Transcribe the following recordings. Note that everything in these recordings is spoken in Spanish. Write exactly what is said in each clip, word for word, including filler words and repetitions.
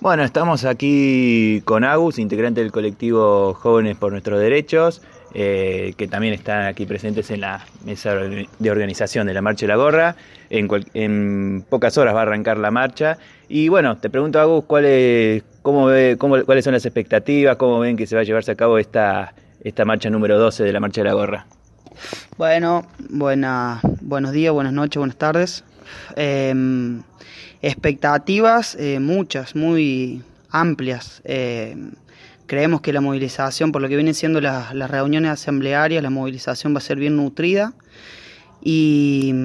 Bueno, estamos aquí con Agus, integrante del colectivo Jóvenes por Nuestros Derechos, eh, que también están aquí presentes en la mesa de organización de la Marcha de la Gorra. En, cual, en pocas horas va a arrancar la marcha. Y bueno, te pregunto, Agus, ¿cuál es, cómo ve, cómo, cuáles son las expectativas? ¿Cómo ven que se va a llevarse a cabo esta, esta marcha número doce de la Marcha de la Gorra? Bueno, buena, buenos días, buenas noches, buenas tardes. Eh, expectativas eh, muchas, muy amplias. Eh, creemos que la movilización, por lo que vienen siendo las, las reuniones asamblearias, la movilización va a ser bien nutrida. Y,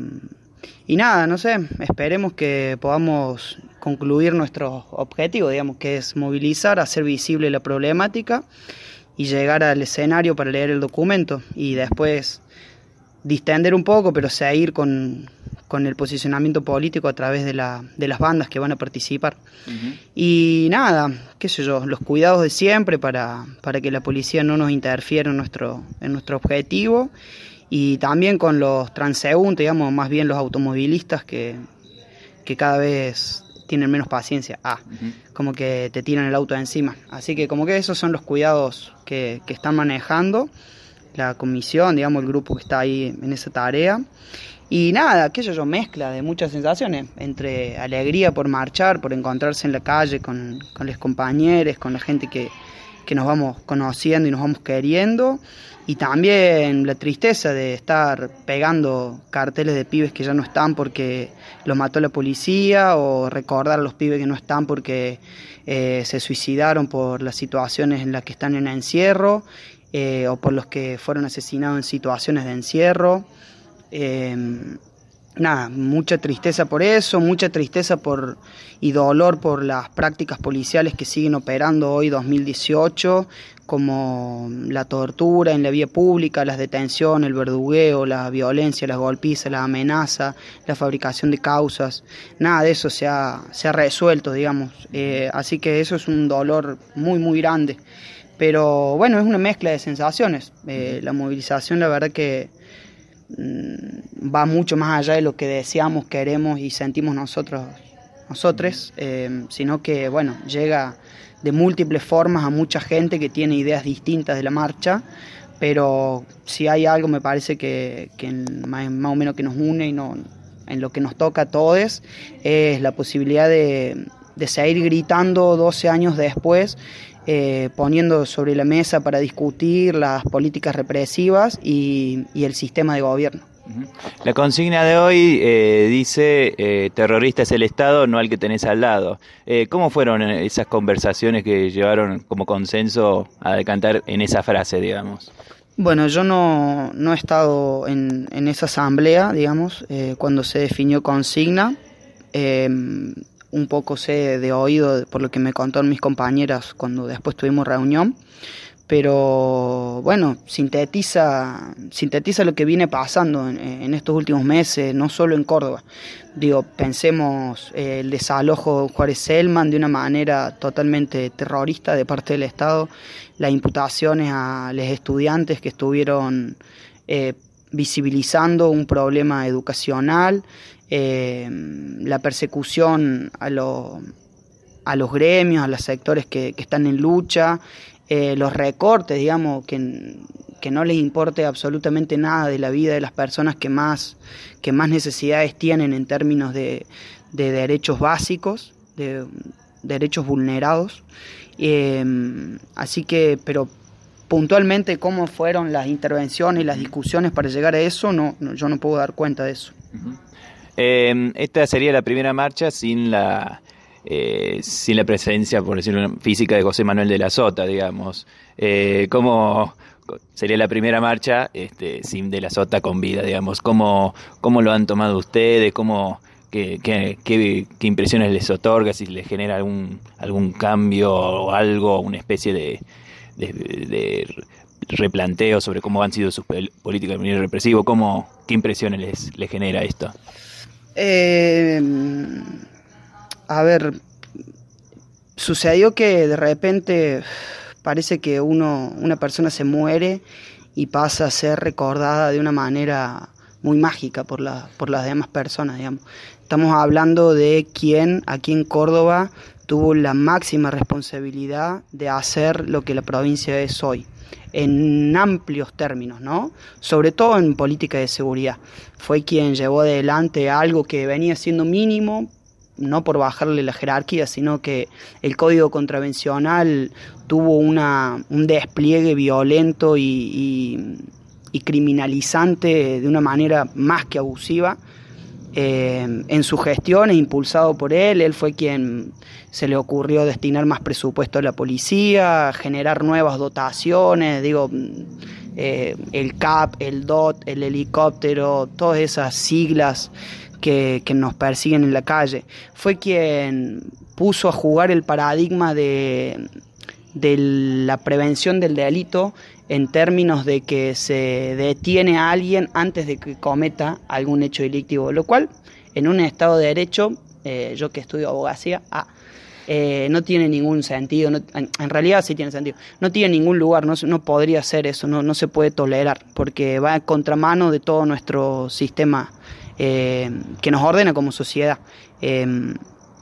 y nada, no sé, esperemos que podamos concluir nuestro objetivo, digamos, que es movilizar, hacer visible la problemática y llegar al escenario para leer el documento y después distender un poco, pero seguir con, con el posicionamiento político a través de, la, de las bandas que van a participar. Uh-huh. Y nada, qué sé yo, los cuidados de siempre para, para que la policía no nos interfiera en nuestro, en nuestro objetivo, y también con los transeúntes, digamos, más bien los automovilistas que, que cada vez tienen menos paciencia, ah, uh-huh. como que te tiran el auto encima. Así que como que esos son los cuidados que, que están manejando la comisión, digamos, el grupo que está ahí en esa tarea. Y nada, qué sé yo, mezcla de muchas sensaciones, entre alegría por marchar, por encontrarse en la calle con, con los compañeros, con la gente que, que nos vamos conociendo y nos vamos queriendo, y también la tristeza de estar pegando carteles de pibes que ya no están porque los mató la policía, o recordar a los pibes que no están porque eh, se suicidaron por las situaciones en las que están en encierro, eh, o por los que fueron asesinados en situaciones de encierro. Eh, nada, mucha tristeza por eso, mucha tristeza por y dolor por las prácticas policiales que siguen operando hoy dos mil dieciocho, como la tortura en la vía pública, las detenciones, el verdugueo, la violencia, las golpizas, la amenaza, la fabricación de causas. Nada de eso se ha, se ha resuelto, digamos. Eh, así que eso es un dolor muy, muy grande. Pero bueno, es una mezcla de sensaciones. Eh, la movilización, la verdad que mmm, va mucho más allá de lo que deseamos, queremos y sentimos nosotros, nosotros, eh, sino que, bueno, llega de múltiples formas a mucha gente que tiene ideas distintas de la marcha, pero si hay algo, me parece que, que más, más o menos que nos une y no, en lo que nos toca a todos, es la posibilidad de, de seguir gritando doce años después, Eh, poniendo sobre la mesa para discutir las políticas represivas y, y el sistema de gobierno. La consigna de hoy eh, dice, eh, terrorista es el Estado, no al que tenés al lado. Eh, ¿Cómo fueron esas conversaciones que llevaron como consenso a decantar en esa frase, digamos? Bueno, yo no, no he estado en, en esa asamblea, digamos, eh, cuando se definió consigna. Eh, un poco sé de oído por lo que me contaron mis compañeras cuando después tuvimos reunión, pero bueno, sintetiza sintetiza lo que viene pasando en, en estos últimos meses, no solo en Córdoba. Digo, pensemos eh, el desalojo de Juárez Selman de una manera totalmente terrorista de parte del Estado, las imputaciones a los estudiantes que estuvieron eh, visibilizando un problema educacional, Eh, la persecución a, lo, a los gremios, a los sectores que, que están en lucha, eh, los recortes, digamos, que, que no les importe absolutamente nada de la vida de las personas que más, que más necesidades tienen en términos de, de derechos básicos, de, de derechos vulnerados. Eh, así que, pero puntualmente cómo fueron las intervenciones y las discusiones para llegar a eso, no, no yo no puedo dar cuenta de eso. Uh-huh. Eh, esta sería la primera marcha sin la eh, sin la presencia, por decirlo, física de José Manuel de la Sota, digamos. Eh, ¿Cómo sería la primera marcha este, sin de la Sota con vida, digamos? ¿Cómo, cómo lo han tomado ustedes? ¿Cómo, qué, qué, qué, qué impresiones les otorga? Si les genera algún algún cambio o algo, una especie de, de, de replanteo sobre cómo han sido sus políticas de nivel represivo. ¿Cómo, qué impresiones les, les genera esto? Eh, a ver, sucedió que de repente parece que uno, una persona se muere y pasa a ser recordada de una manera muy mágica por, la, por las demás personas, digamos. Estamos hablando de quien aquí en Córdoba tuvo la máxima responsabilidad de hacer lo que la provincia es hoy, en amplios términos, ¿no? Sobre todo en política de seguridad. Fue quien llevó adelante algo que venía siendo mínimo, no por bajarle la jerarquía, sino que el código contravencional tuvo una, un despliegue violento y, y, y criminalizante de una manera más que abusiva. Eh, en su gestión e impulsado por él, él fue quien se le ocurrió destinar más presupuesto a la policía, generar nuevas dotaciones, digo, eh, el C A P, el D O T, el helicóptero, todas esas siglas que, que nos persiguen en la calle. Fue quien puso a jugar el paradigma de, de la prevención del delito en términos de que se detiene a alguien antes de que cometa algún hecho delictivo, lo cual en un Estado de Derecho, eh, yo que estudio abogacía, ah, eh, no tiene ningún sentido, no, en, en realidad sí tiene sentido, no tiene ningún lugar, no, no podría ser eso, no, no se puede tolerar, porque va a contramano de todo nuestro sistema eh, que nos ordena como sociedad. Eh,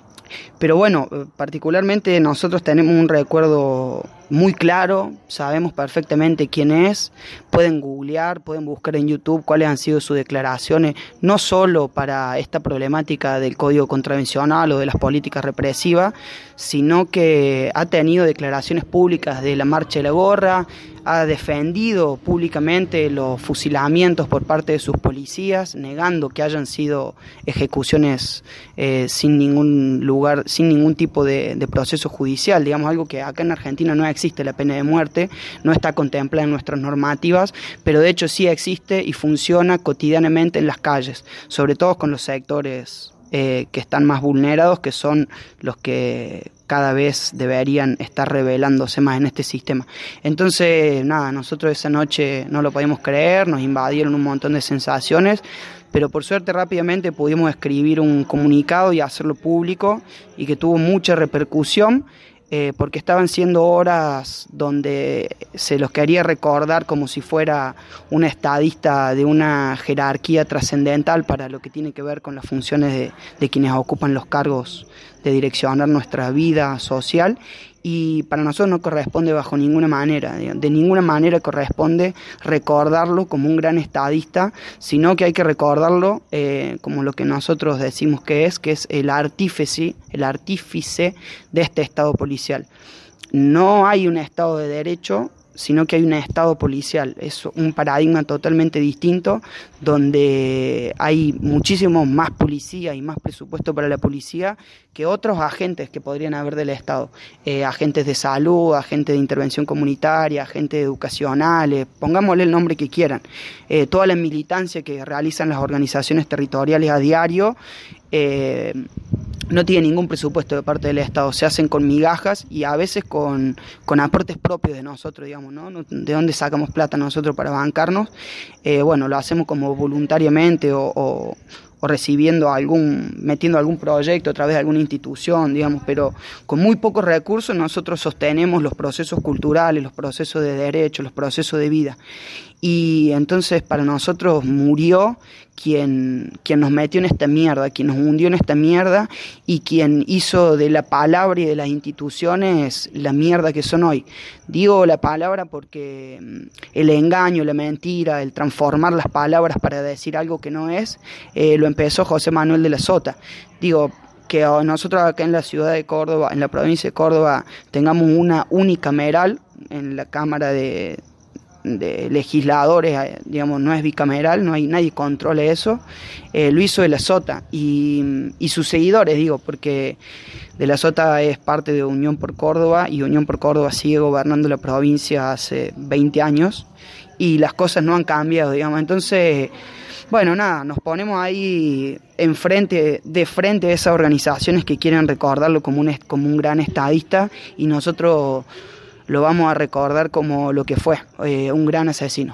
Pero bueno, particularmente nosotros tenemos un recuerdo muy claro, sabemos perfectamente quién es, pueden googlear, pueden buscar en YouTube cuáles han sido sus declaraciones, no solo para esta problemática del código contravencional o de las políticas represivas, sino que ha tenido declaraciones públicas de la Marcha de la Gorra, ha defendido públicamente los fusilamientos por parte de sus policías, negando que hayan sido ejecuciones eh, sin ningún lugar, sin ningún tipo de, de proceso judicial, digamos, algo que acá en Argentina no existe, la pena de muerte, no está contemplada en nuestras normativas, pero de hecho sí existe y funciona cotidianamente en las calles, sobre todo con los sectores eh, que están más vulnerados, que son los que cada vez deberían estar revelándose más en este sistema. Entonces, nada, nosotros esa noche no lo podíamos creer, nos invadieron un montón de sensaciones, pero por suerte rápidamente pudimos escribir un comunicado y hacerlo público, y que tuvo mucha repercusión, eh, porque estaban siendo horas donde se los quería recordar como si fuera un estadista de una jerarquía trascendental para lo que tiene que ver con las funciones de, de quienes ocupan los cargos de direccionar nuestra vida social, y para nosotros no corresponde bajo ninguna manera, de ninguna manera corresponde recordarlo como un gran estadista, sino que hay que recordarlo eh, como lo que nosotros decimos que es, que es el artífice, el artífice de este Estado policial. No hay un Estado de Derecho, sino que hay un Estado policial. Es un paradigma totalmente distinto, donde hay muchísimo más policía y más presupuesto para la policía que otros agentes que podrían haber del Estado. Eh, agentes de salud, agentes de intervención comunitaria, agentes educacionales, pongámosle el nombre que quieran. Eh, toda la militancia que realizan las organizaciones territoriales a diario, eh, no tiene ningún presupuesto de parte del Estado, se hacen con migajas y a veces con, con aportes propios de nosotros, digamos, ¿no? ¿De dónde sacamos plata nosotros para bancarnos? Eh, bueno, lo hacemos como voluntariamente o, o, o recibiendo algún, metiendo algún proyecto a través de alguna institución, digamos, pero con muy pocos recursos nosotros sostenemos los procesos culturales, los procesos de derecho, los procesos de vida. Y entonces para nosotros murió quien, quien nos metió en esta mierda, quien nos hundió en esta mierda y quien hizo de la palabra y de las instituciones la mierda que son hoy. Digo la palabra porque el engaño, la mentira, el transformar las palabras para decir algo que no es, eh, lo empezó José Manuel de la Sota. Digo, que nosotros acá en la ciudad de Córdoba, en la provincia de Córdoba, tengamos una unicameral en la Cámara de... de legisladores, digamos, no es bicameral, no hay nadie que controle eso, eh, lo hizo de la Sota y, y sus seguidores, digo, porque de la Sota es parte de Unión por Córdoba y Unión por Córdoba sigue gobernando la provincia hace veinte años y las cosas no han cambiado, digamos. Entonces, bueno, nada, nos ponemos ahí enfrente, de frente a esas organizaciones que quieren recordarlo como un, como un gran estadista, y nosotros lo vamos a recordar como lo que fue, eh, un gran asesino.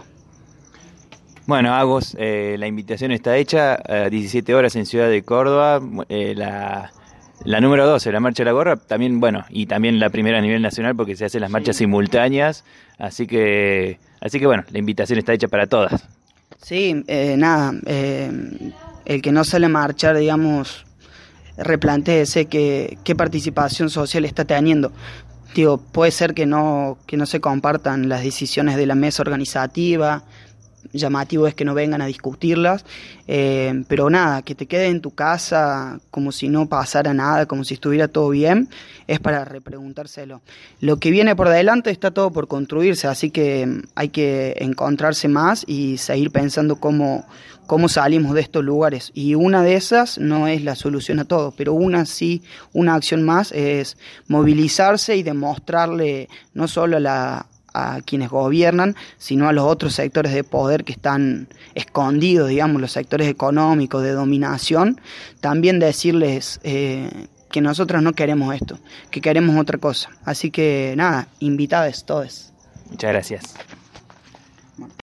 Bueno, Agos, eh, la invitación está hecha, a diecisiete horas en Ciudad de Córdoba, eh, la, la número doce, la Marcha de la Gorra, también, bueno, y también la primera a nivel nacional porque se hacen las marchas sí. simultáneas, así que, así que bueno, la invitación está hecha para todas. Sí, eh, nada, eh, el que no sale a marchar, digamos, replantéese que, qué participación social está teniendo. Digo, puede ser que no, que no se compartan las decisiones de la mesa organizativa, llamativo es que no vengan a discutirlas, eh, pero nada, que te quedes en tu casa como si no pasara nada, como si estuviera todo bien, es para repreguntárselo. Lo que viene por delante está todo por construirse, así que hay que encontrarse más y seguir pensando cómo, cómo salimos de estos lugares. Y una de esas no es la solución a todo, pero una sí, una acción más es movilizarse y demostrarle no solo a la a quienes gobiernan, sino a los otros sectores de poder que están escondidos, digamos, los sectores económicos de dominación, también decirles eh, que nosotros no queremos esto, que queremos otra cosa. Así que nada, invitados todos. Muchas gracias.